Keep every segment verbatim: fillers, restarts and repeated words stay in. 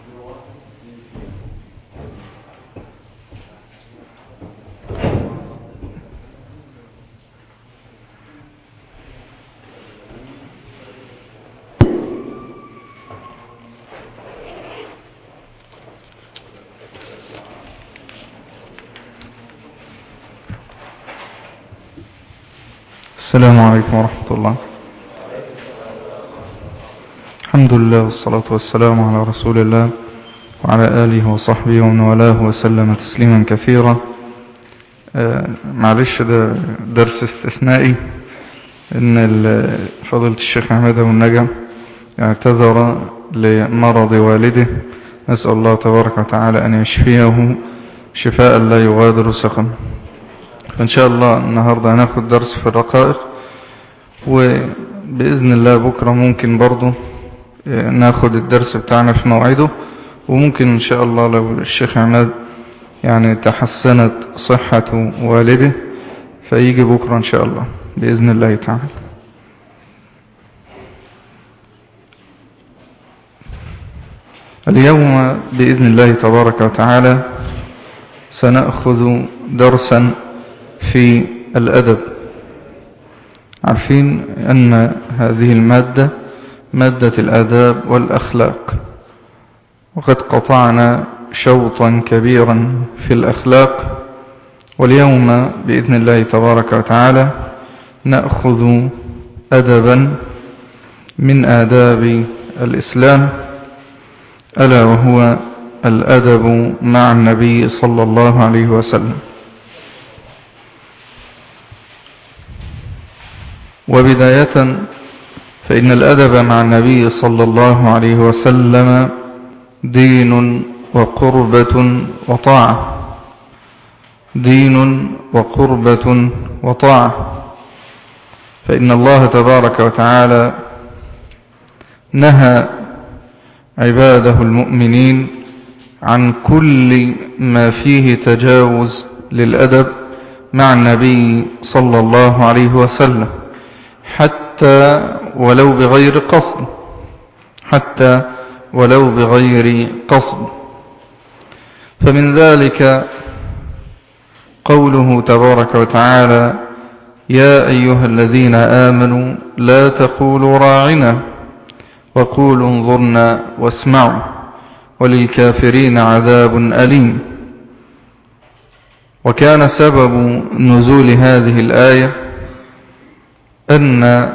السلام عليكم ورحمة الله. الحمد لله والصلاة والسلام على رسول الله وعلى آله وصحبه ومن والاه وسلم تسليما كثيرا. آه معلش ده درس استثنائي، إن فضيلة الشيخ أحمد أبو النجم اعتذر لمرض والده، نسأل الله تبارك وتعالى أن يشفيه شفاء لا يغادر سقما. فإن شاء الله النهاردة هناخد درس في الرقائق، وبإذن الله بكرة ممكن برضو ناخد الدرس بتاعنا في موعده، وممكن إن شاء الله لو الشيخ عماد يعني تحسنت صحة والده فيجي بكرة إن شاء الله بإذن الله تعالى. اليوم بإذن الله تبارك وتعالى سنأخذ درسا في الأدب. عارفين أن هذه المادة مادة الآداب والأخلاق، وقد قطعنا شوطا كبيرا في الأخلاق، واليوم بإذن الله تبارك وتعالى نأخذ أدبا من آداب الإسلام، ألا وهو الأدب مع النبي صلى الله عليه وسلم. وبداية فإن الأدب مع النبي صلى الله عليه وسلم دين وقربة وطاعة، دين وقربة وطاعة. فإن الله تبارك وتعالى نهى عباده المؤمنين عن كل ما فيه تجاوز للأدب مع النبي صلى الله عليه وسلم، حتى ولو بغير قصد، حتى ولو بغير قصد. فمن ذلك قوله تبارك وتعالى: يا أيها الذين آمنوا لا تقولوا راعنا وقولوا انظرنا واسمعوا وللكافرين عذاب أليم. وكان سبب نزول هذه الآية أن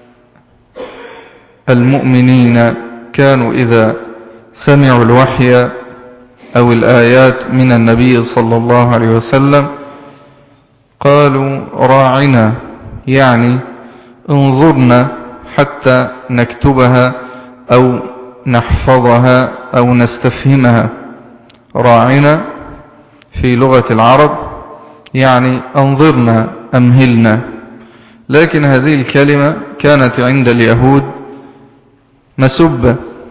المؤمنين كانوا إذا سمعوا الوحي أو الآيات من النبي صلى الله عليه وسلم قالوا راعنا، يعني انظرنا حتى نكتبها أو نحفظها أو نستفهمها. راعنا في لغة العرب يعني انظرنا، أمهلنا. لكن هذه الكلمة كانت عند اليهود مسبة،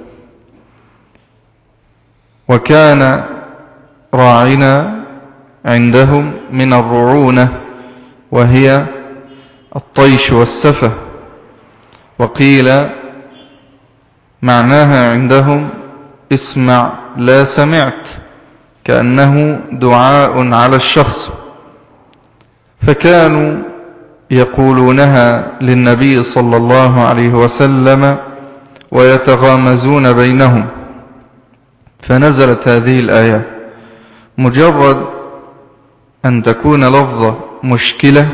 وكان راعنا عندهم من الرعونة وهي الطيش والسفة، وقيل معناها عندهم اسمع لا سمعت، كأنه دعاء على الشخص. فكانوا يقولونها للنبي صلى الله عليه وسلم ويتغامزون بينهم، فنزلت هذه الآيات. مجرد أن تكون لفظة مشكلة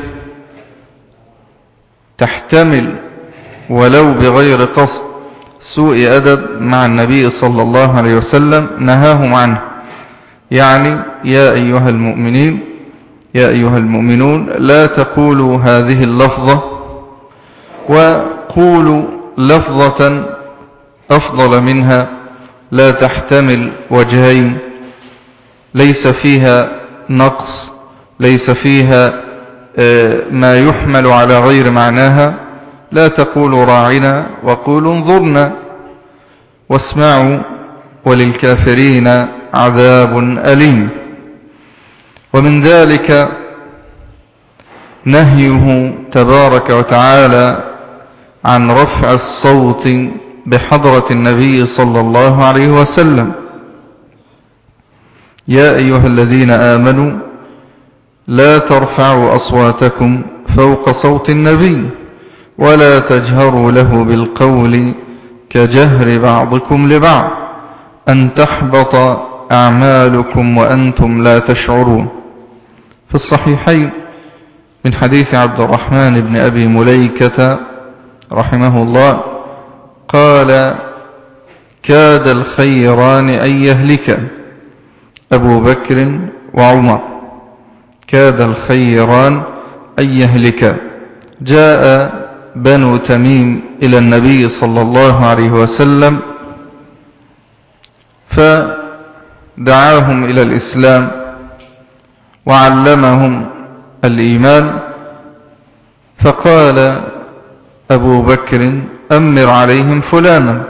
تحتمل ولو بغير قصد سوء أدب مع النبي صلى الله عليه وسلم نهاهم عنه. يعني يا أيها المؤمنين، يا أيها المؤمنون لا تقولوا هذه اللفظة، وقولوا لفظة أفضل منها لا تحتمل وجهين، ليس فيها نقص، ليس فيها ما يحمل على غير معناها. لا تقولوا راعنا وقولوا انظرنا واسمعوا وللكافرين عذاب أليم. ومن ذلك نهيه تبارك وتعالى عن رفع الصوت بحضرة النبي صلى الله عليه وسلم، يا أيها الذين آمنوا لا ترفعوا أصواتكم فوق صوت النبي ولا تجهروا له بالقول كجهر بعضكم لبعض أن تحبط أعمالكم وأنتم لا تشعرون. في الصحيحين من حديث عبد الرحمن بن أبي مليكة رحمه الله قال كاد الخيران أن يهلك أبو بكر وعمر، كاد الخيران أن يهلك. جاء بنو تميم إلى النبي صلى الله عليه وسلم فدعاهم إلى الإسلام وعلمهم الإيمان، فقال أبو بكر أمر عليهم فلانا،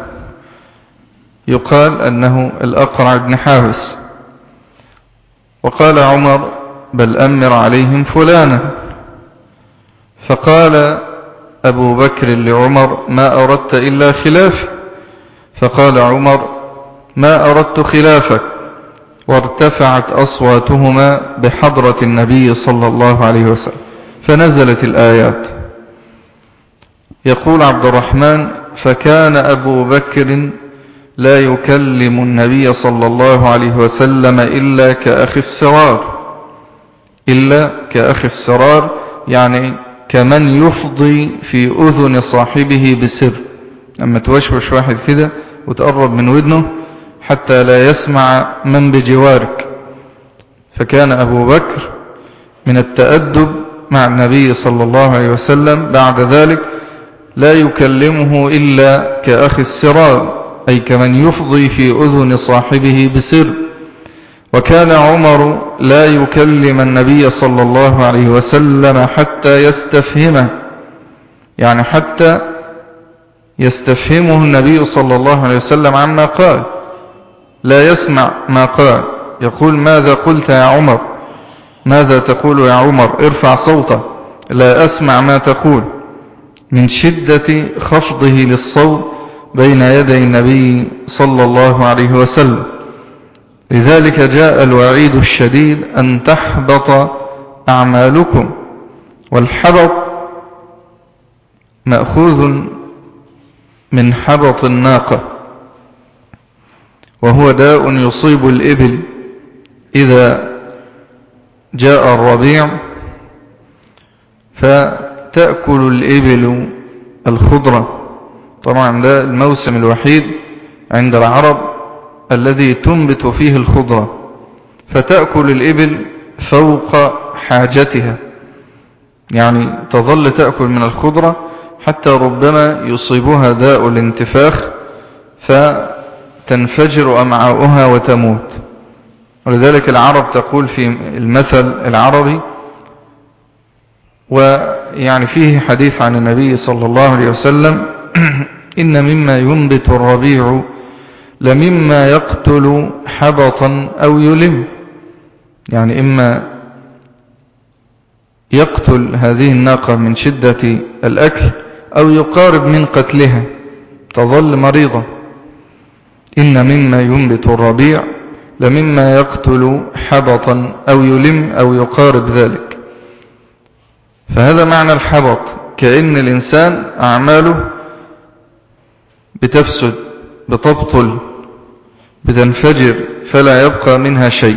يقال أنه الأقرع بن حابس، وقال عمر بل أمر عليهم فلانا، فقال أبو بكر لعمر ما أردت إلا خلافي، فقال عمر ما أردت خلافك، وارتفعت أصواتهما بحضرة النبي صلى الله عليه وسلم، فنزلت الآيات. يقول عبد الرحمن فكان أبو بكر لا يكلم النبي صلى الله عليه وسلم إلا كأخي السرار، إلا كأخي السرار يعني كمن يفضي في أذن صاحبه بسر، أما توشوش واحد كده وتقرب من ودنه حتى لا يسمع من بجوارك. فكان أبو بكر من التأدب مع النبي صلى الله عليه وسلم بعد ذلك لا يكلمه إلا كأخي السرار، أي كمن يفضي في أذن صاحبه بسر. وكان عمر لا يكلم النبي صلى الله عليه وسلم حتى يستفهمه، يعني حتى يستفهمه النبي صلى الله عليه وسلم عما قال، لا يسمع ما قال، يقول ماذا قلت يا عمر، ماذا تقول يا عمر، ارفع صوته، لا أسمع ما تقول، من شدة خفضه للصوت بين يدي النبي صلى الله عليه وسلم. لذلك جاء الوعيد الشديد أن تحبط أعمالكم، والحبط مأخوذ من حبط الناقة، وهو داء يصيب الإبل إذا جاء الربيع، فتأكل الإبل الخضرة. طبعا ده الموسم الوحيد عند العرب الذي تنبت فيه الخضرة، فتأكل الإبل فوق حاجتها، يعني تظل تأكل من الخضرة حتى ربما يصيبها داء الانتفاخ فتنفجر أمعاؤها وتموت. ولذلك العرب تقول في المثل العربي، ويعني فيه حديث عن النبي صلى الله عليه وسلم إن مما ينبت الربيع لمما يقتل حبطا أو يلم، يعني إما يقتل هذه الناقة من شدة الأكل أو يقارب من قتلها تظل مريضة. إن مما ينبت الربيع لمما يقتل حبطا أو يلم أو يقارب ذلك. فهذا معنى الحبط، كأن الإنسان أعماله بتفسد، بتبطل، بتنفجر، فلا يبقى منها شيء.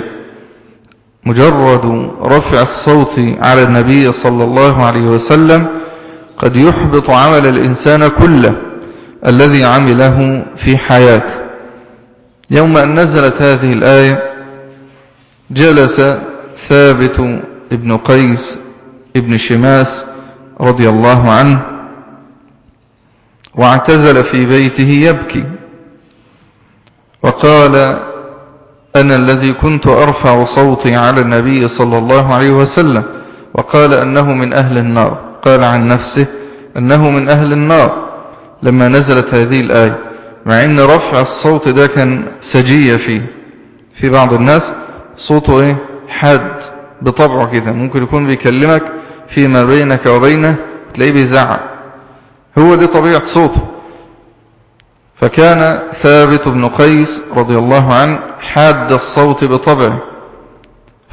مجرد رفع الصوت على النبي صلى الله عليه وسلم قد يحبط عمل الإنسان كله الذي عمله في حياته. يوم أن نزلت هذه الآية جلس ثابت ابن قيس ابن شماس رضي الله عنه واعتزل في بيته يبكي، وقال أنا الذي كنت أرفع صوتي على النبي صلى الله عليه وسلم، وقال أنه من أهل النار، قال عن نفسه أنه من أهل النار لما نزلت هذه الآية، مع أن رفع الصوت ده كان سجية فيه. في بعض الناس صوته إيه؟ حاد بطبعه كده، ممكن يكون بيكلمك فيما بينك وبينه تلاقيه بيزعق، هو دي طبيعة صوته. فكان ثابت بن قيس رضي الله عنه حاد الصوت بطبعه،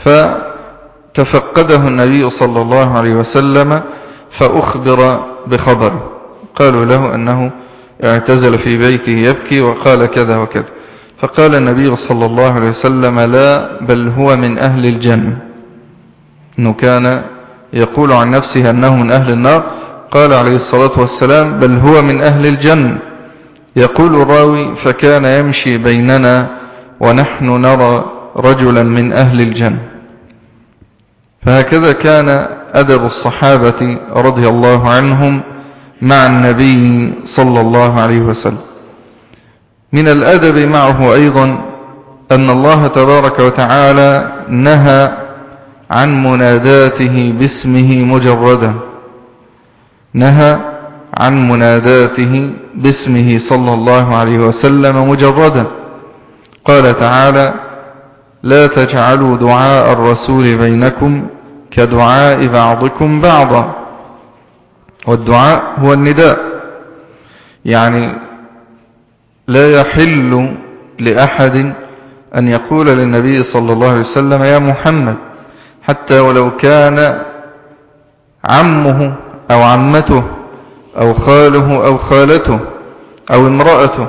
فتفقده النبي صلى الله عليه وسلم فأخبر بخبره. قالوا له أنه اعتزل في بيته يبكي وقال كذا وكذا، فقال النبي صلى الله عليه وسلم لا، بل هو من أهل الجنة. إنه كان يقول عن نفسه أنه من أهل النار، قال عليه الصلاة والسلام بل هو من أهل الجنة. يقول الراوي فكان يمشي بيننا ونحن نرى رجلا من أهل الجنة. فهكذا كان أدب الصحابة رضي الله عنهم مع النبي صلى الله عليه وسلم. من الأدب معه أيضا أن الله تبارك وتعالى نهى عن مناداته باسمه مجردا، نهى عن مناداته باسمه صلى الله عليه وسلم مجردا. قال تعالى لا تجعلوا دعاء الرسول بينكم كدعاء بعضكم بعضا. والدعاء هو النداء، يعني لا يحل لأحد أن يقول للنبي صلى الله عليه وسلم يا محمد، حتى ولو كان عمه أو عمته أو خاله أو خالته أو امرأته،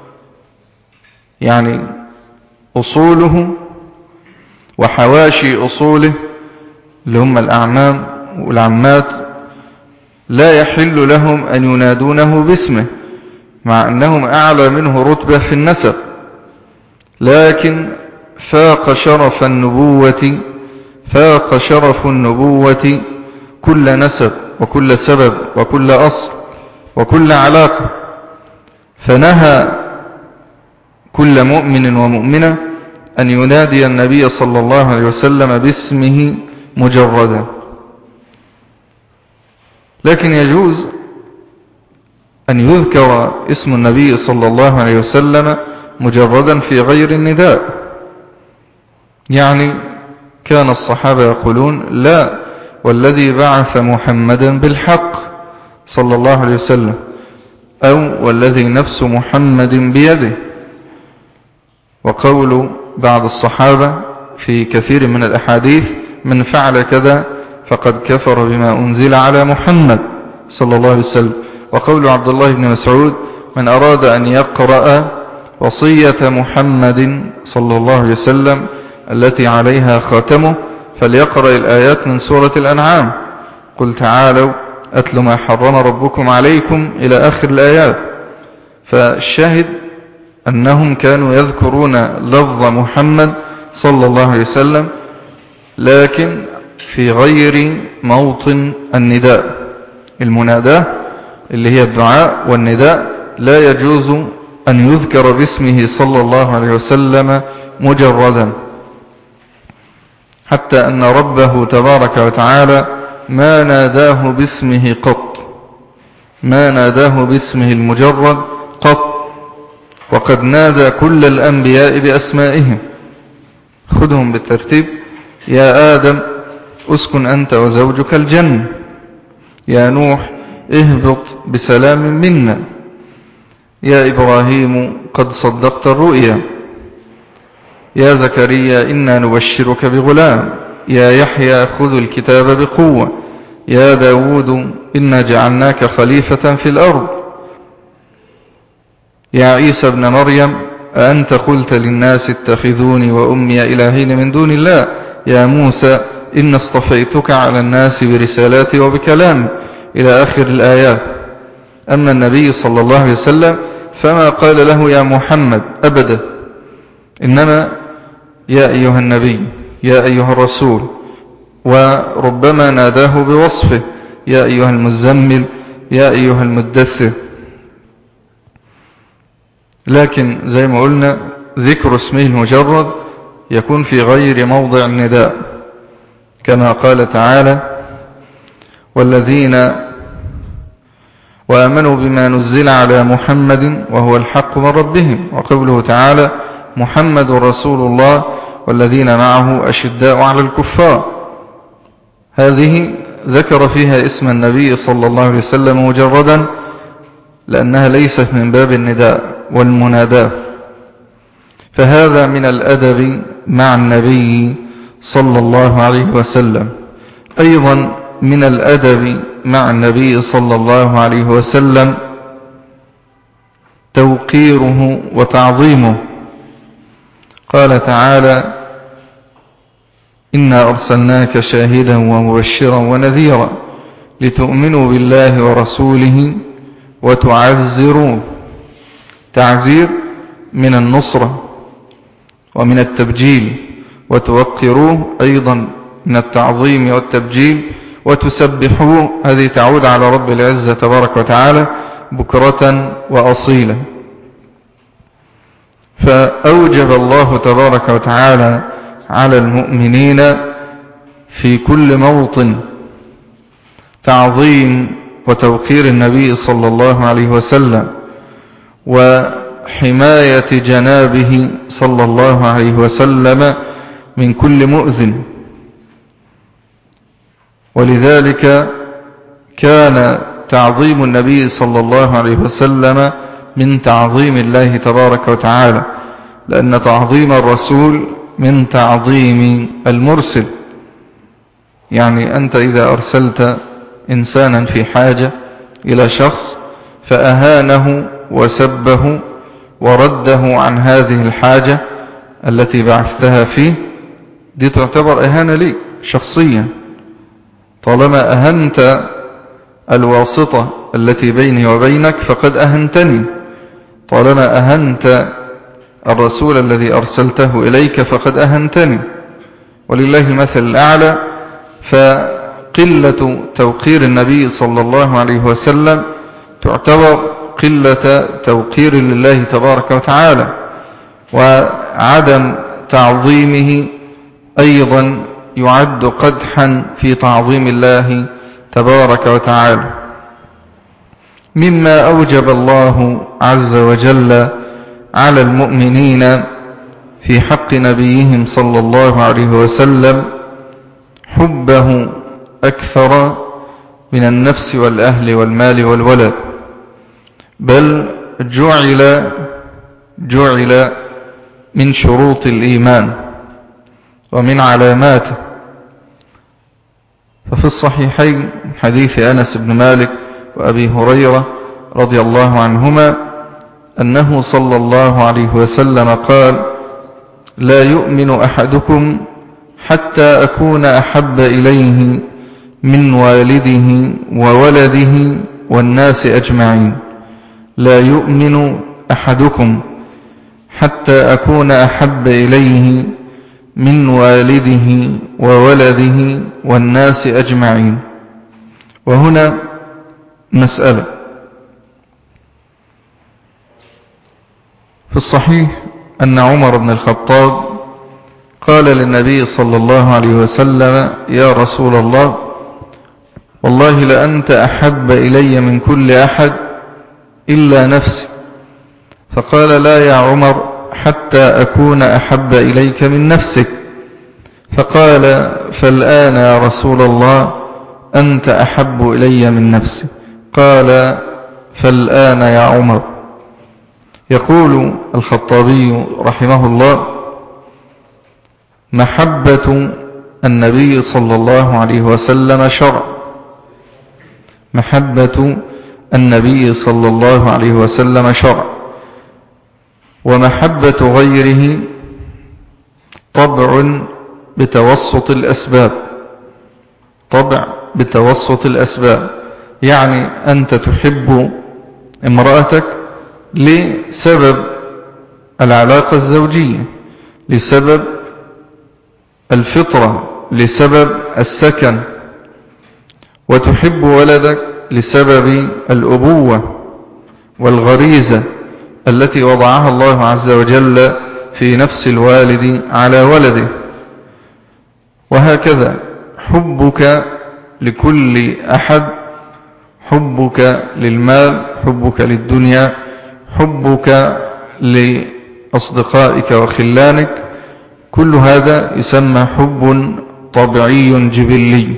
يعني أصوله وحواشي أصوله اللي هم الأعمام والعمات لا يحل لهم أن ينادونه باسمه، مع أنهم أعلى منه رتبة في النسب، لكن فاق شرف النبوة فاق شرف النبوة كل نسب وكل سبب وكل أصل وكل علاقة، فنهى كل مؤمن ومؤمنة أن ينادي النبي صلى الله عليه وسلم باسمه مجردا. لكن يجوز أن يذكر اسم النبي صلى الله عليه وسلم مجردا في غير النداء. يعني كان الصحابة يقولون لا، والذي بعث محمدا بالحق صلى الله عليه وسلم، أو والذي نفس محمد بيده. وقول بعض الصحابة في كثير من الأحاديث من فعل كذا فقد كفر بما أنزل على محمد صلى الله عليه وسلم. وقول عبد الله بن مسعود من أراد أن يقرأ وصية محمد صلى الله عليه وسلم التي عليها خاتمه فليقرأ الآيات من سورة الأنعام، قل تعالوا أتل ما حرم ربكم عليكم إلى آخر الآيات. فالشاهد أنهم كانوا يذكرون لفظ محمد صلى الله عليه وسلم، لكن في غير موطن النداء. المناداة اللي هي الدعاء والنداء لا يجوز أن يذكر باسمه صلى الله عليه وسلم مجردا، حتى أن ربه تبارك وتعالى ما ناداه باسمه قط، ما ناداه باسمه المجرد قط، وقد نادى كل الأنبياء بأسمائهم. خذهم بالترتيب: يا آدم اسكن أنت وزوجك الجنة، يا نوح اهبط بسلام منا، يا إبراهيم قد صدقت الرؤيا، يا زكريا إنا نبشرك بغلام، يا يحيى خذ الكتاب بقوة، يا داود إنا جعلناك خليفة في الأرض، يا عيسى ابن مريم أأنت قلت للناس اتخذوني وأمي إلهين من دون الله، يا موسى إن اصطفيتك على الناس برسالاتي وبكلامي، إلى آخر الآيات. أما النبي صلى الله عليه وسلم فما قال له يا محمد أبدا، إنما يا أيها النبي، يا أيها الرسول، وربما ناداه بوصفه: يا أيها المزمل، يا أيها المدثر. لكن زي ما قلنا ذكر اسمه المجرد يكون في غير موضع النداء، كما قال تعالى: والذين وآمنوا بما نزل على محمد وهو الحق من ربهم. وقوله تعالى: محمد رسول الله والذين معه أشداء على الكفار. هذه ذكر فيها اسم النبي صلى الله عليه وسلم مجردا، لأنها ليست من باب النداء والمناداة. فهذا من الأدب مع النبي صلى الله عليه وسلم. أيضا من الأدب مع النبي صلى الله عليه وسلم توقيره وتعظيمه. قال تعالى: إنا أرسلناك شاهدا ومبشرا ونذيرا لتؤمنوا بالله ورسوله وتعزروه. تعزير من النصرة ومن التبجيل، وتوقروه أيضا من التعظيم والتبجيل، وتسبحوه، هذه تعود على رب العزة تبارك وتعالى بكرة وأصيلا. فأوجب الله تبارك وتعالى على المؤمنين في كل موطن تعظيم وتوقير النبي صلى الله عليه وسلم، وحماية جنابه صلى الله عليه وسلم من كل مؤذن. ولذلك كان تعظيم النبي صلى الله عليه وسلم من تعظيم الله تبارك وتعالى، لأن تعظيم الرسول من تعظيم المرسل. يعني أنت إذا أرسلت إنسانا في حاجة إلى شخص فأهانه وسبه ورده عن هذه الحاجة التي بعثتها فيه، دي تعتبر إهانة لي شخصيا. طالما أهنت الواسطة التي بيني وبينك فقد أهنتني، طالما أهنت الرسول الذي أرسلته إليك فقد أهنتني. ولله المثل الأعلى. فقلة توقير النبي صلى الله عليه وسلم تعتبر قلة توقير لله تبارك وتعالى، وعدم تعظيمه أيضا يعد قدحا في تعظيم الله تبارك وتعالى. مما أوجب الله عز وجل على المؤمنين في حق نبيهم صلى الله عليه وسلم حبه أكثر من النفس والأهل والمال والولد، بل جعل جعل من شروط الإيمان ومن علاماته. ففي الصحيحين حديث أنس بن مالك وأبي هريرة رضي الله عنهما أنه صلى الله عليه وسلم قال: لا يؤمن أحدكم حتى أكون أحب إليه من والده وولده والناس أجمعين. لا يؤمن أحدكم حتى أكون أحب إليه من والده وولده والناس أجمعين. وهنا مسألة. في الصحيح أن عمر بن الخطاب قال للنبي صلى الله عليه وسلم: يا رسول الله، والله لأنت أحب إلي من كل أحد إلا نفسي. فقال: لا يا عمر، حتى أكون أحب إليك من نفسك. فقال: فالآن يا رسول الله أنت أحب إلي من نفسي. قال: فالآن يا عمر. يقول الخطابي رحمه الله: محبة النبي صلى الله عليه وسلم شرع، محبة النبي صلى الله عليه وسلم شرع، ومحبة غيره طبع بتوسط الأسباب، طبع بتوسط الأسباب. يعني أنت تحب امرأتك لسبب العلاقة الزوجية، لسبب الفطرة، لسبب السكن، وتحب ولدك لسبب الأبوة والغريزة التي وضعها الله عز وجل في نفس الوالد على ولده. وهكذا حبك لكل أحد، حبك للمال، حبك للدنيا، حبك لأصدقائك وخلانك، كل هذا يسمى حب طبيعي جبلي،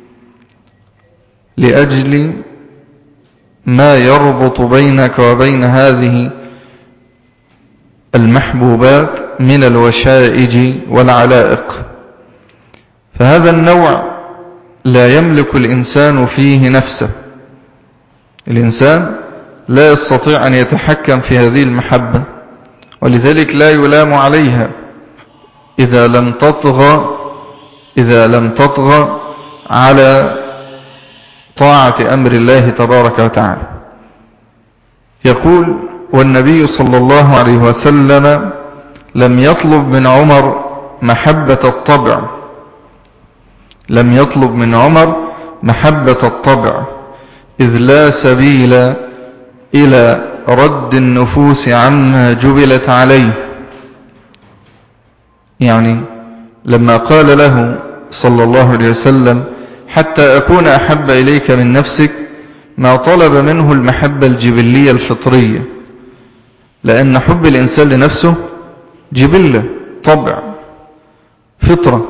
لأجل ما يربط بينك وبين هذه المحبوبات من الوشائج والعلائق. فهذا النوع لا يملك الإنسان فيه نفسه. الإنسان لا يستطيع أن يتحكم في هذه المحبة، ولذلك لا يلام عليها إذا لم تطغى إذا لم تطغى على طاعة أمر الله تبارك وتعالى. يقول: والنبي صلى الله عليه وسلم لم يطلب من عمر محبة الطبع لم يطلب من عمر محبة الطبع إذ لا سبيل إلى رد النفوس عما جبلت عليه. يعني لما قال له صلى الله عليه وسلم: حتى أكون أحب إليك من نفسك، ما طلب منه المحبة الجبلية الفطرية، لأن حب الإنسان لنفسه جبلة، طبع، فطرة.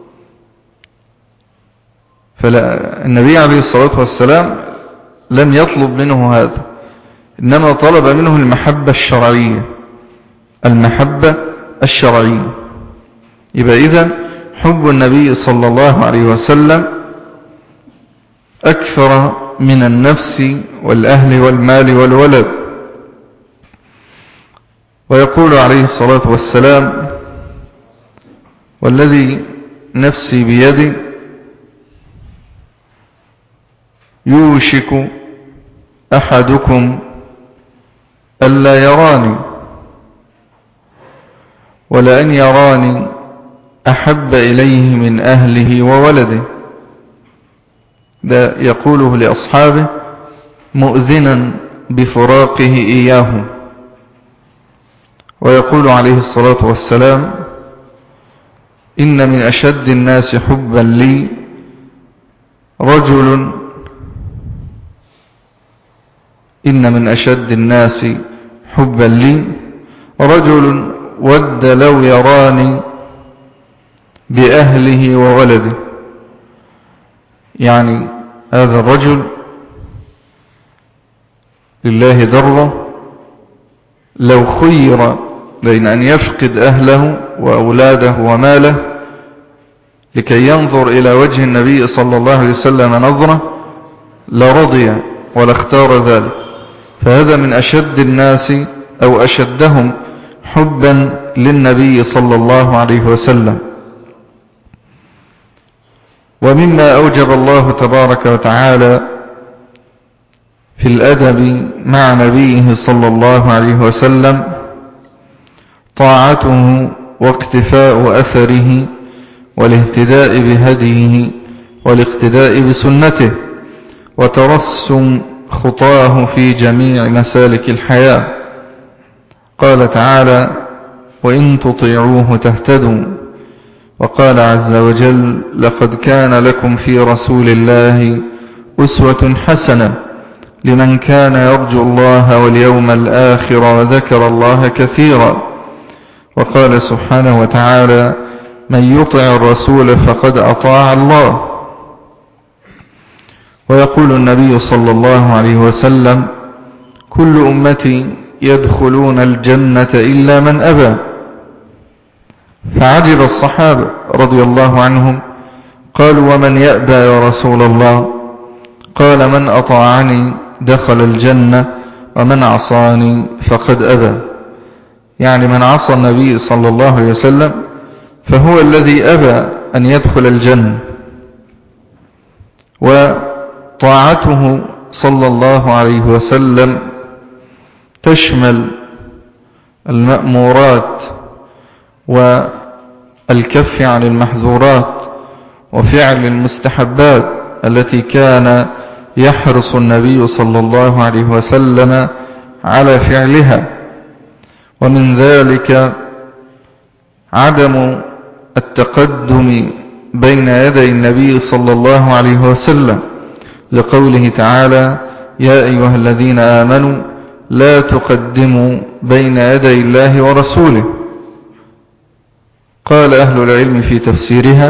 فالنبي عليه الصلاة والسلام لم يطلب منه هذا، إنما طلب منه المحبة الشرعية المحبة الشرعية. يبقى إذن حب النبي صلى الله عليه وسلم أكثر من النفس والأهل والمال والولد. ويقول عليه الصلاة والسلام: والذي نفسي بيدي يوشك أحدكم ألا يراني ولأن يراني أحب إليه من أهله وولده. ده يقوله لأصحابه مؤذنا بفراقه إياه. ويقول عليه الصلاة والسلام: إن من أشد الناس حبا لي رجل إن من أشد الناس حبا لي رجل ود لو يراني بأهله وولده. يعني هذا الرجل لله ضره لو خير بين أن يفقد أهله وأولاده وماله لكي ينظر إلى وجه النبي صلى الله عليه وسلم نظرة لرضي ولا اختار ذلك. فهذا من أشد الناس أو أشدهم حبا للنبي صلى الله عليه وسلم. ومما أوجب الله تبارك وتعالى في الأدب مع نبيه صلى الله عليه وسلم طاعته واقتفاء أثره والاهتداء بهديه والاقتداء بسنته وترسم خطاه في جميع مسالك الحياة. قال تعالى: وإن تطيعوه تهتدوا. وقال عز وجل: لقد كان لكم في رسول الله أسوة حسنة لمن كان يرجو الله واليوم الآخر وذكر الله كثيرا. وقال سبحانه وتعالى: من يطع الرسول فقد أطاع الله. ويقول النبي صلى الله عليه وسلم: كل أمتي يدخلون الجنة إلا من أبى. فعجب الصحابة رضي الله عنهم، قالوا: ومن يأبى يا رسول الله؟ قال: من أطاعني دخل الجنة ومن عصاني فقد أبى. يعني من عصى النبي صلى الله عليه وسلم فهو الذي أبى أن يدخل الجنة. وطاعته صلى الله عليه وسلم تشمل المأمورات والكف عن المحظورات وفعل المستحبات التي كان يحرص النبي صلى الله عليه وسلم على فعلها. ومن ذلك عدم التقدم بين يدي النبي صلى الله عليه وسلم لقوله تعالى: يا أيها الذين آمنوا لا تقدموا بين يدي الله ورسوله. قال أهل العلم في تفسيرها: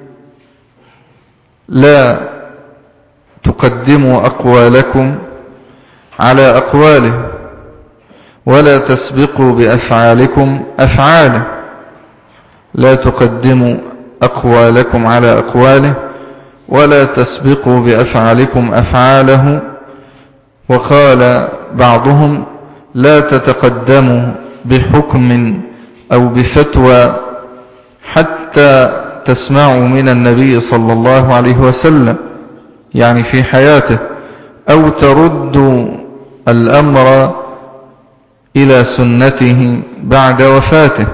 لا تقدموا أقوالكم على أقواله ولا تسبقوا بأفعالكم أفعاله. لا تقدموا أقوالكم على أقواله ولا تسبقوا بأفعالكم أفعاله. وقال بعضهم لا تتقدموا بحكم أو بفتوى حتى تسمعوا من النبي صلى الله عليه وسلم، يعني في حياته، أو تردوا الأمر إلى سنته بعد وفاته،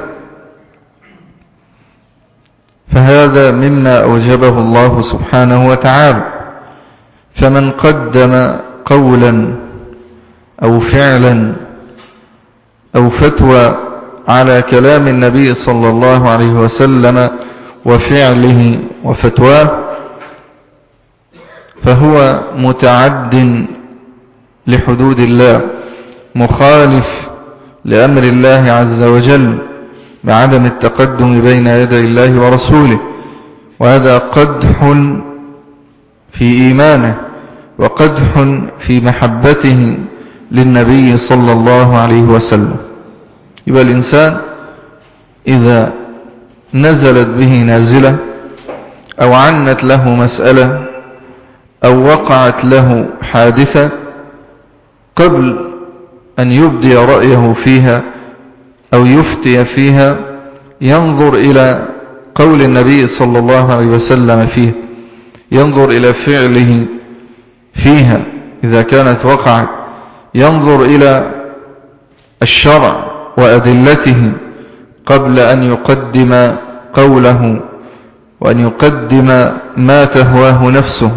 فهذا مما أوجبه الله سبحانه وتعالى. فمن قدم قولا أو فعلا أو فتوى على كلام النبي صلى الله عليه وسلم وفعله وفتواه فهو متعد لحدود الله، مخالف لأمر الله عز وجل بعدم التقدم بين يدي الله ورسوله، وهذا قدح في إيمانه وقدح في محبته للنبي صلى الله عليه وسلم. يبقى الإنسان إذا نزلت به نازلة أو عنت له مسألة أو وقعت له حادثة، قبل أن يبدي رأيه فيها أو يفتي فيها ينظر إلى قول النبي صلى الله عليه وسلم فيه، ينظر إلى فعله فيها إذا كانت وقعت، ينظر إلى الشرع وأدلته قبل أن يقدم قوله وأن يقدم ما تهواه نفسه.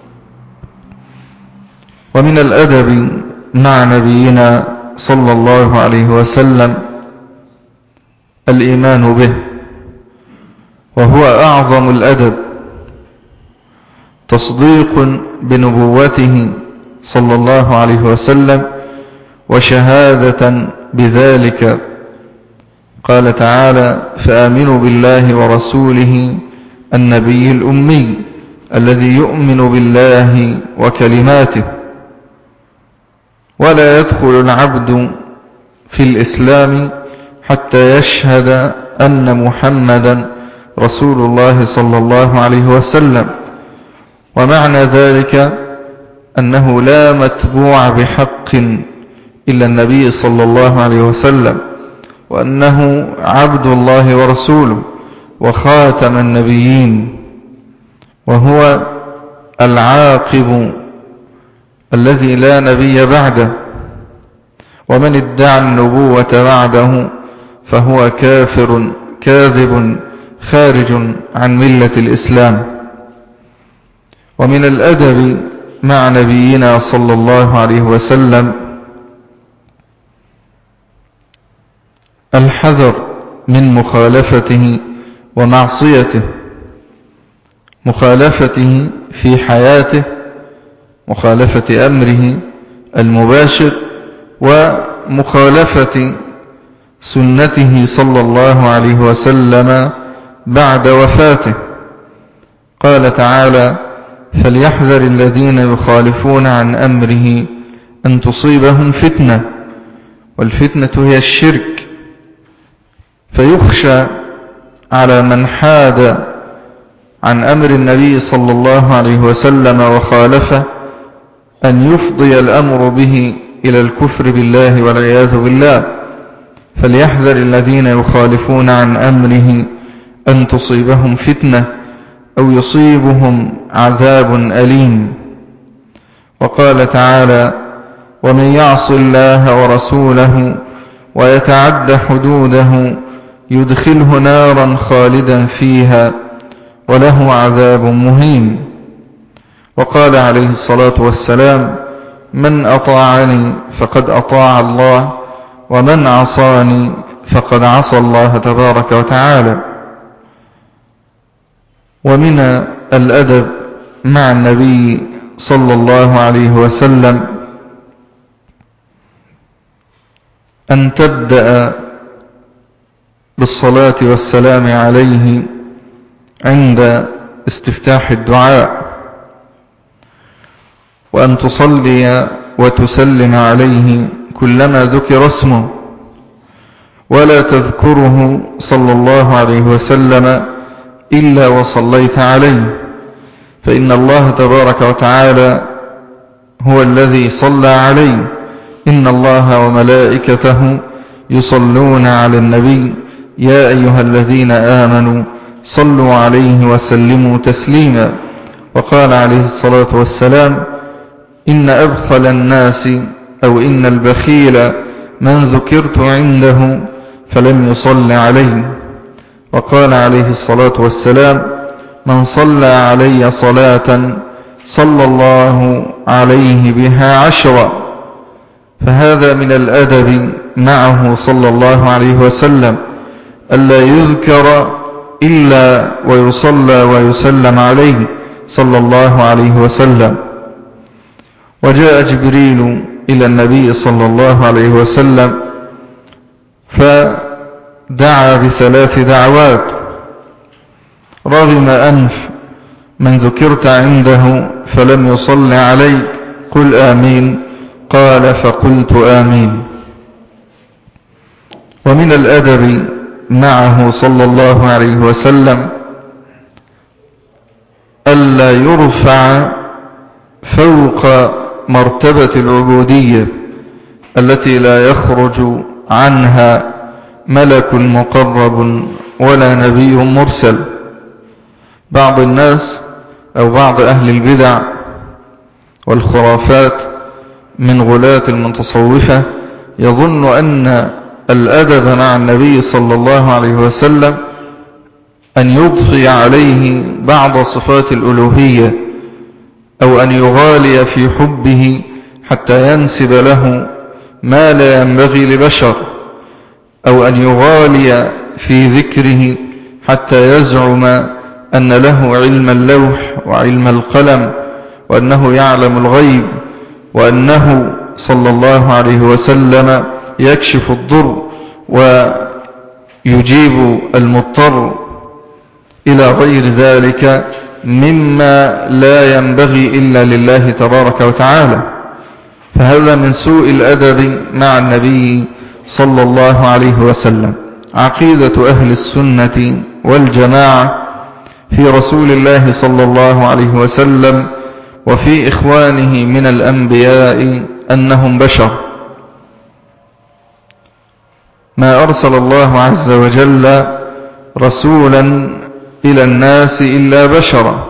ومن الأدب مع نبينا صلى الله عليه وسلم الإيمان به، وهو أعظم الأدب، تصديق بنبوته صلى الله عليه وسلم وشهادة بذلك. قال تعالى فآمنوا بالله ورسوله النبي الأمي الذي يؤمن بالله وكلماته. ولا يدخل العبد في الإسلام حتى يشهد أن محمدا رسول الله صلى الله عليه وسلم. ومعنى ذلك أنه لا متبوع بحق إلا النبي صلى الله عليه وسلم، وأنه عبد الله ورسوله وخاتم النبيين، وهو العاقب الذي لا نبي بعده. ومن ادعى النبوة بعده فهو كافر كاذب خارج عن ملة الإسلام. ومن الأدب مع نبينا صلى الله عليه وسلم الحذر من مخالفته ومعصيته، مخالفته في حياته، مخالفة أمره المباشر، ومخالفة سنته صلى الله عليه وسلم بعد وفاته. قال تعالى فليحذر الذين يخالفون عن أمره أن تصيبهم فتنة، والفتنة هي الشرك، فيخشى على من حاد عن أمر النبي صلى الله عليه وسلم وخالفه أن يفضي الأمر به إلى الكفر بالله والعياذ بالله. فليحذر الذين يخالفون عن أمره أن تصيبهم فتنة أو يصيبهم عذاب أليم. وقال تعالى ومن يعص الله ورسوله ويتعد حدوده يدخله نارا خالدا فيها وله عذاب مهين. وقال عليه الصلاة والسلام من أطاعني فقد أطاع الله ومن عصاني فقد عصى الله تبارك وتعالى. ومن الأدب مع النبي صلى الله عليه وسلم أن تبدأ بالصلاة والسلام عليه عند استفتاح الدعاء، وأن تصلي وتسلم عليه كلما ذكر اسمه، ولا تذكره صلى الله عليه وسلم إلا وصليت عليه، فإن الله تبارك وتعالى هو الذي صلى عليه. إن الله وملائكته يصلون على النبي يا أيها الذين آمنوا صلوا عليه وسلموا تسليما. وقال عليه الصلاة والسلام: إن أبخل الناس أو إن البخيل من ذكرت عنده فلم يصل عليه. وقال عليه الصلاة والسلام: من صلى علي صلاة صلى الله عليه بها عشرا. فهذا من الأدب معه صلى الله عليه وسلم ألا يذكر إلا ويصلى ويسلم عليه صلى الله عليه وسلم. وجاء جبريل إلى النبي صلى الله عليه وسلم فدعا بثلاث دعوات: رغم أنف من ذكرت عنده فلم يصل عليك، قل آمين. قال: فقلت آمين. ومن الأدب معه صلى الله عليه وسلم ألا يرفع فوق مرتبة العبودية التي لا يخرج عنها ملك مقرب ولا نبي مرسل. بعض الناس أو بعض أهل البدع والخرافات من غلاة المتصوفة يظن أن الأدب مع النبي صلى الله عليه وسلم أن يضفي عليه بعض صفات الألوهية، أو أن يغالي في حبه حتى ينسب له ما لا ينبغي لبشر، أو أن يغالي في ذكره حتى يزعم أن له علم اللوح وعلم القلم، وأنه يعلم الغيب، وأنه صلى الله عليه وسلم يكشف الضر ويجيب المضطر إلى غير ذلك مما لا ينبغي إلا لله تبارك وتعالى. فهذا من سوء الأدب مع النبي صلى الله عليه وسلم. عقيدة أهل السنة والجماعة في رسول الله صلى الله عليه وسلم وفي إخوانه من الأنبياء أنهم بشر. ما أرسل الله عز وجل رسولا إلى الناس إلا بشرا.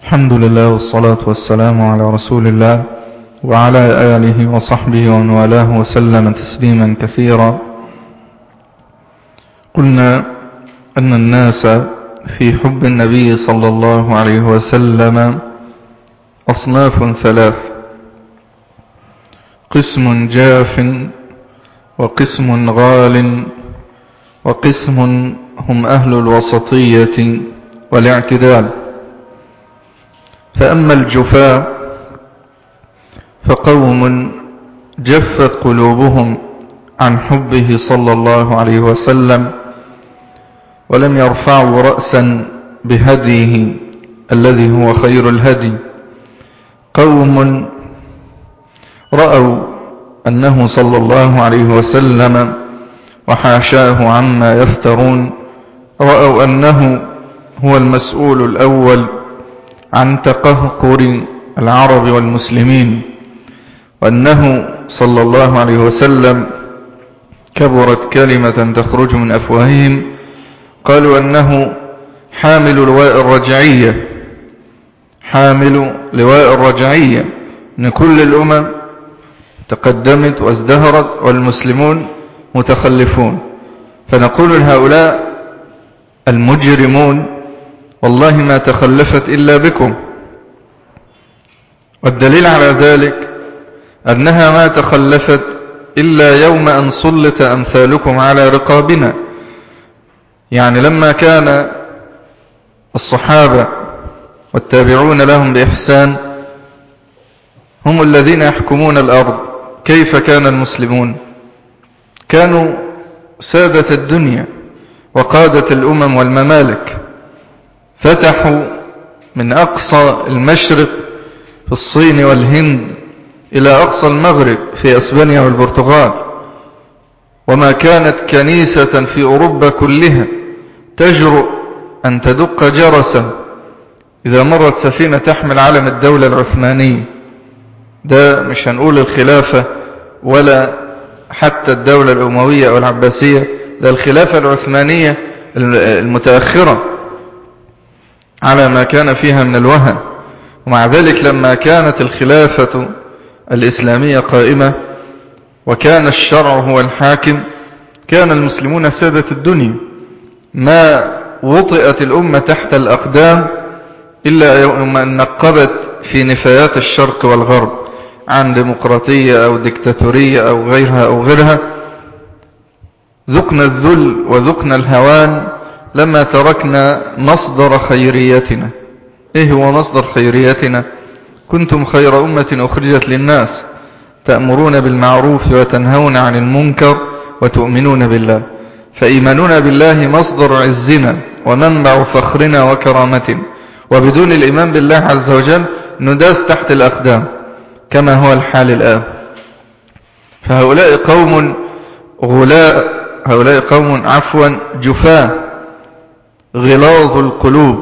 الحمد لله والصلاة والسلام على رسول الله وعلى آله وصحبه ومن والاه وسلم تسليما كثيرا. قلنا أن الناس في حب النبي صلى الله عليه وسلم أصناف ثلاث: قسم جاف، وقسم غال، وقسم هم أهل الوسطية والاعتدال. فأما الجفاء فقوم جفت قلوبهم عن حبه صلى الله عليه وسلم ولم يرفعوا رأسا بهديه الذي هو خير الهدي. قوم رأوا أنه صلى الله عليه وسلم وحاشاه عما يفترون، رأوا أنه هو المسؤول الأول عن تقهقر العرب والمسلمين، وأنه صلى الله عليه وسلم كبرت كلمة تخرج من أفواههم. قالوا أنه حامل لواء الرجعية، حامل لواء الرجعية، أن كل الأمم تقدمت وازدهرت والمسلمون متخلفون. فنقول لهؤلاء المجرمون: والله ما تخلفت إلا بكم. والدليل على ذلك أنها ما تخلفت إلا يوم أن سلط أمثالكم على رقابنا. يعني لما كان الصحابة والتابعون لهم بإحسان هم الذين يحكمون الأرض، كيف كان المسلمون؟ كانوا سادة الدنيا وقادة الأمم والممالك، فتحوا من أقصى المشرق في الصين والهند إلى أقصى المغرب في أسبانيا والبرتغال، وما كانت كنيسة في أوروبا كلها تجرؤ أن تدق جرسا إذا مرت سفينة تحمل علم الدولة العثمانية. ده مش هنقول الخلافة ولا حتى الدولة الأموية أو العباسية، ده الخلافة العثمانية المتأخرة على ما كان فيها من الوهن. ومع ذلك لما كانت الخلافة الإسلامية قائمة وكان الشرع هو الحاكم كان المسلمون سادة الدنيا، ما وطئت الأمة تحت الأقدام إلا يوم أن نقبت في نفايات الشرق والغرب عن ديمقراطية أو ديكتاتورية أو غيرها أو غيرها. ذقنا الذل وذقنا الهوان لما تركنا مصدر خيريتنا. إيه هو مصدر خيريتنا؟ كنتم خير أمة أخرجت للناس تأمرون بالمعروف وتنهون عن المنكر وتؤمنون بالله. فإيماننا بالله مصدر عزنا ومنبع فخرنا وكرامتنا، وبدون الإيمان بالله عز وجل نداس تحت الأقدام كما هو الحال الآن. فهؤلاء قوم غلاء، هؤلاء قوم عفوا جفاة غلاظ القلوب،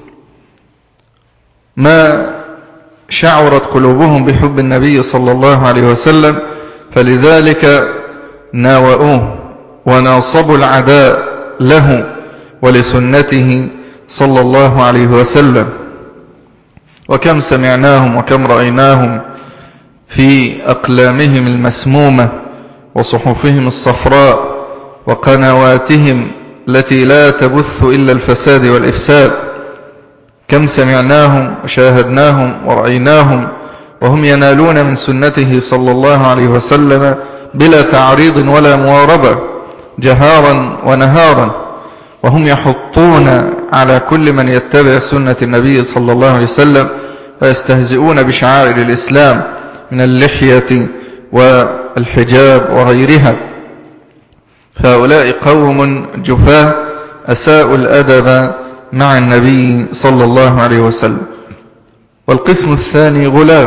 ما شعرت قلوبهم بحب النبي صلى الله عليه وسلم، فلذلك ناوؤوه وناصبوا العداء له ولسنته صلى الله عليه وسلم. وكم سمعناهم وكم رأيناهم في أقلامهم المسمومة وصحفهم الصفراء وقنواتهم التي لا تبث إلا الفساد والإفساد. كم سمعناهم وشاهدناهم ورأيناهم وهم ينالون من سنته صلى الله عليه وسلم بلا تعريض ولا مواربة، جهارا ونهارا، وهم يحطون على كل من يتبع سنة النبي صلى الله عليه وسلم ويستهزئون بشعائر الإسلام من اللحية والحجاب وغيرها. فهؤلاء قوم جفاة أساءوا الأدب مع النبي صلى الله عليه وسلم. والقسم الثاني غلاء،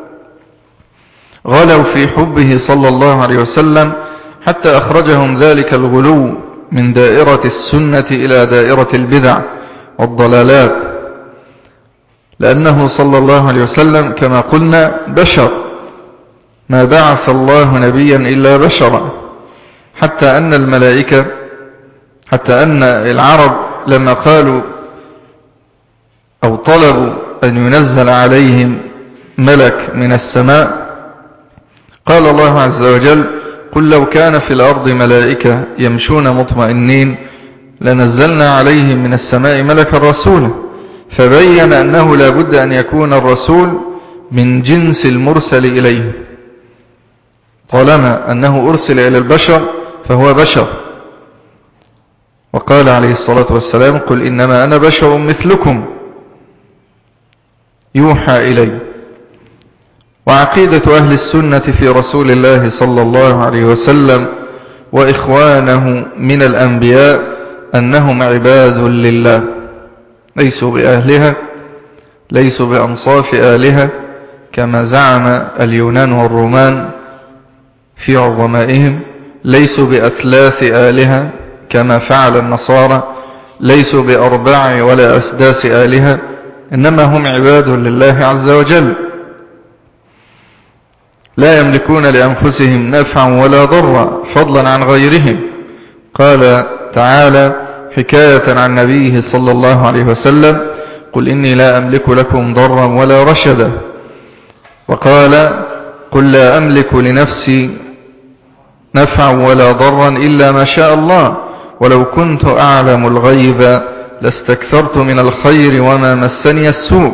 غلوا في حبه صلى الله عليه وسلم حتى أخرجهم ذلك الغلو من دائرة السنة إلى دائرة البدع والضلالات، لأنه صلى الله عليه وسلم كما قلنا بشر، ما بعث الله نبيا إلا بشرا، حتى أن الملائكة حتى أن العرب لما قالوا أو طلبوا أن ينزل عليهم ملك من السماء. قال الله عز وجل: قل لو كان في الأرض ملائكة يمشون مطمئنين لنزلنا عليهم من السماء ملكا رسولا. فبين أنه لا بد أن يكون الرسول من جنس المرسل إليه، طالما أنه أرسل إلى البشر فهو بشر. وقال عليه الصلاة والسلام: قل إنما أنا بشر مثلكم يوحى إلي. وعقيدة أهل السنة في رسول الله صلى الله عليه وسلم وإخوانه من الأنبياء أنهم عباد لله، ليسوا بأهلها، ليسوا بأنصاف آلهة كما زعم اليونان والرومان في عظمائهم، ليسوا بأثلاث آلهة كما فعل النصارى، ليسوا بأرباع ولا أسداس آلهة، إنما هم عباد لله عز وجل، لا يملكون لأنفسهم نفعا ولا ضرا فضلا عن غيرهم. قال تعالى حكاية عن نبيه صلى الله عليه وسلم: قل إني لا أملك لكم ضرا ولا رشدا. وقال: قل لا أملك لنفسي نفعا ولا ضرا إلا ما شاء الله ولو كنت أعلم الغيب لاستكثرت من الخير وما مسني السوء.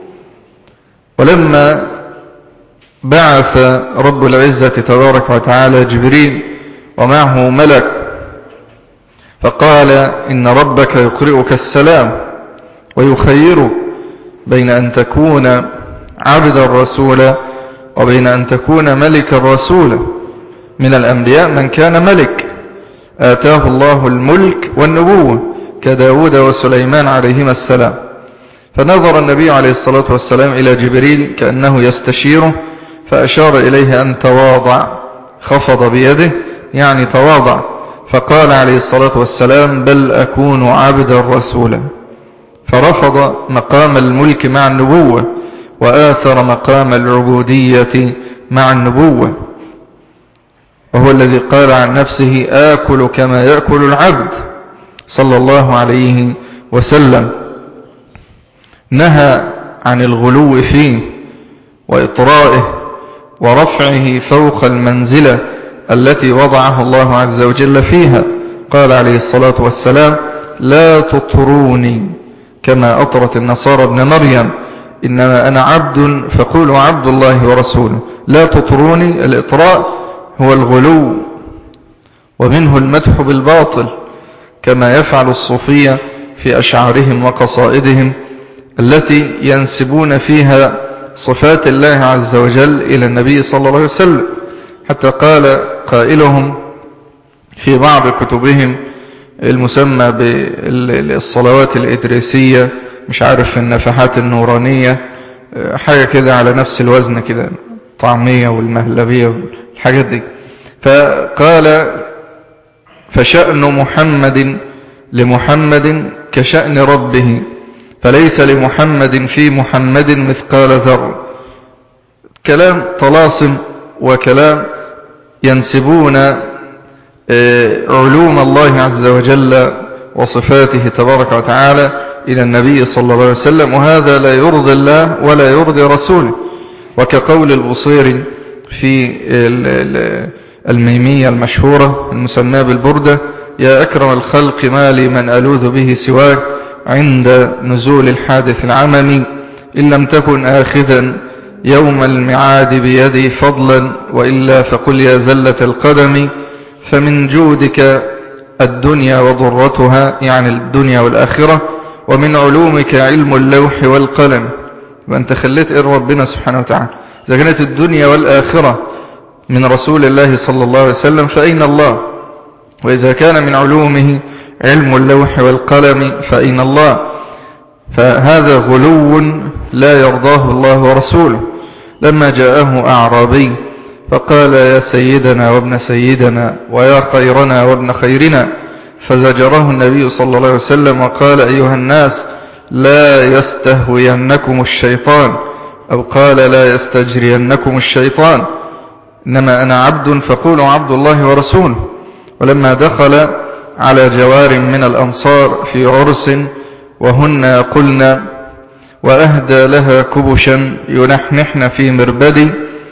ولما بعث رب العزة تبارك وتعالى جبريل ومعه ملك فقال: إن ربك يقرئك السلام ويخيرك بين أن تكون عبدا رسولا وبين أن تكون ملكا رسولا. من الأنبياء من كان ملك آتاه الله الملك والنبوة كداود وسليمان عليهما السلام. فنظر النبي عليه الصلاة والسلام إلى جبريل كأنه يستشيره، فأشار إليه أن تواضع، خفض بيده يعني تواضع، فقال عليه الصلاة والسلام: بل أكون عبدا رسولا. فرفض مقام الملك مع النبوة وآثر مقام العبودية مع النبوة، وهو الذي قال عن نفسه: آكل كما يأكل العبد صلى الله عليه وسلم. نهى عن الغلو فيه وإطرائه ورفعه فوق المنزلة التي وضعه الله عز وجل فيها. قال عليه الصلاة والسلام: لا تطروني كما أطرت النصارى ابن مريم، إنما أنا عبد فقولوا عبد الله ورسوله. لا تطروني، الإطراء هو الغلو، ومنه المدح بالباطل كما يفعل الصوفية في أشعارهم وقصائدهم التي ينسبون فيها صفات الله عز وجل إلى النبي صلى الله عليه وسلم. حتى قال قائلهم في بعض كتبهم المسمى بالصلوات الإدريسية، مش عارف النفحات النورانية، حاجة كده على نفس الوزن كده، طعمية والمهلبية والحاجات دي. فقال: فشأن محمد لمحمد كشأن ربه، فليس لمحمد في محمد مثقال ذر. كلام طلاسم وكلام ينسبون علوم الله عز وجل وصفاته تبارك وتعالى إلى النبي صلى الله عليه وسلم، وهذا لا يرضي الله ولا يرضي رسوله. وكقول البصيري في الميمية المشهورة المسمى بالبردة: يا أكرم الخلق ما لي من ألوذ به سواك عند نزول الحادث العممي، إن لم تكن آخذا يوم المعاد بيدي فضلا وإلا فقل يا زلة القدم، فمن جودك الدنيا وضرتها يعني الدنيا والآخرة، ومن علومك علم اللوح والقلم. وأنت خليت إن ربنا سبحانه وتعالى إذا كانت الدنيا والآخرة من رسول الله صلى الله عليه وسلم فأين الله؟ وإذا كان من علومه علم اللوح والقلم فأين الله؟ فهذا غلو لا يرضاه الله ورسوله. لما جاءه أعرابي فقال: يا سيدنا وابن سيدنا ويا خيرنا وابن خيرنا، فزجره النبي صلى الله عليه وسلم وقال: أيها الناس لا يستهوينكم الشيطان، أو قال: لا يستجرينكم الشيطان، إنما أنا عبد فقولوا عبد الله ورسوله. ولما دخل على جوار من الأنصار في عرس وهن قلنا وأهدى لها كبشا ينحنحن في مربدي،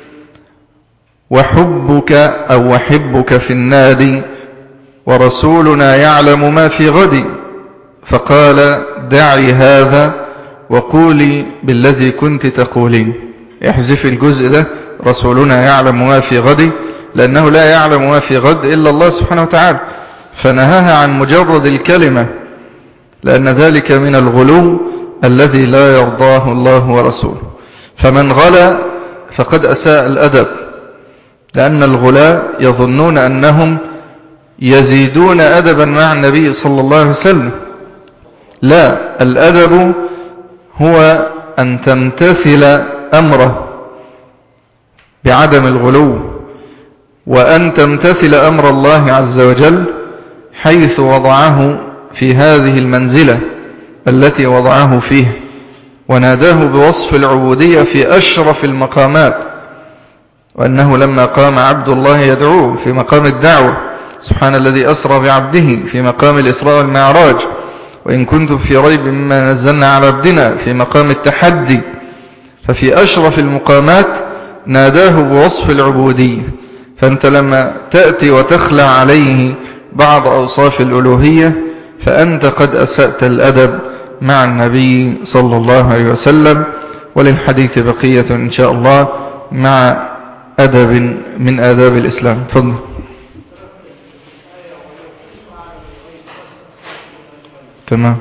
وحبك أو وحبك في النادي، ورسولنا يعلم ما في غد. فقال دعي هذا وقولي بالذي كنت تقولين. احذف الجزء ده، رسولنا يعلم ما في غد، لأنه لا يعلم ما في غد إلا الله سبحانه وتعالى، فنهاها عن مجرد الكلمة، لأن ذلك من الغلو الذي لا يرضاه الله ورسوله. فمن غلا فقد أساء الأدب، لأن الغلاة يظنون أنهم يزيدون أدبا مع النبي صلى الله عليه وسلم. لا، الأدب هو أن تمتثل أمره بعدم الغلو، وأن تمتثل أمر الله عز وجل حيث وضعه في هذه المنزلة التي وضعه فيه، وناداه بوصف العبودية في أشرف المقامات، وأنه لما قام عبد الله يدعوه في مقام الدعوة، سبحان الذي أسرى بعبده في مقام الإسراء والمعراج، وإن كنتم في ريب مما نزلنا على عبدنا في مقام التحدي. ففي أشرف المقامات ناداه بوصف العبودية. فأنت لما تأتي وتخلع عليه بعض أوصاف الألوهية فأنت قد أسأت الأدب مع النبي صلى الله عليه وسلم. وللحديث بقية إن شاء الله مع أدب من آداب الإسلام. تفضل. تمام.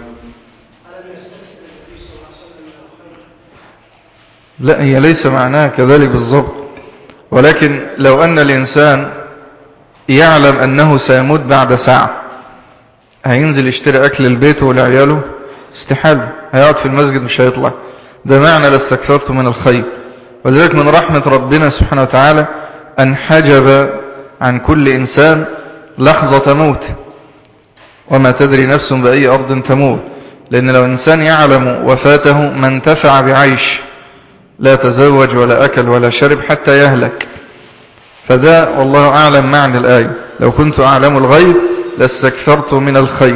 لا، هي ليس معناها كذلك بالضبط، ولكن لو أن الإنسان يعلم أنه سيموت بعد ساعة، هينزل يشتري أكل البيت ولعياله؟ استحال. هيقعد في المسجد مش هيطلع. ده معنى لاستكثرت من الخير. ولذلك من رحمة ربنا سبحانه وتعالى أن حجب عن كل إنسان لحظة موت، وما تدري نفس بأي أرض تموت. لأن لو إنسان يعلم وفاته ما انتفع بعيش، لا تزوج ولا أكل ولا شرب حتى يهلك. فده والله أعلم معنى الآية. لو كنت أعلم الغيب لاستكثرت من الخير.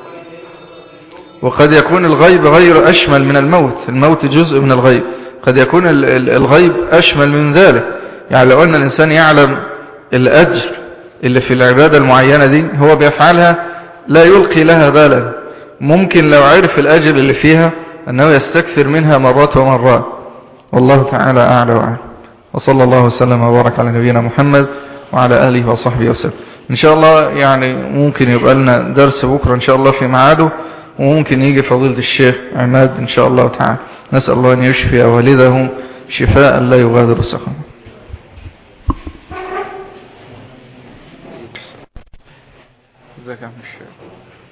وقد يكون الغيب غير أشمل من الموت. الموت جزء من الغيب، قد يكون الغيب أشمل من ذلك. يعني لو أن الإنسان يعلم الأجر اللي في العبادة المعينة دي هو بيفعلها لا يلقي لها بالا، ممكن لو عرف الأجر اللي فيها أنه يستكثر منها مرات ومرات. والله تعالى أعلى وأعلم. وصلى الله وسلم وبارك على نبينا محمد وعلى آله وصحبه وسلم. إن شاء الله يعني ممكن يبقى لنا درس بكرة إن شاء الله في ميعاده، وممكن يجي فضيلة الشيخ عماد إن شاء الله تعالى. نسأل الله أن يشفي والده شفاء لا يغادر سقما. ازيك يا عم الشيخ؟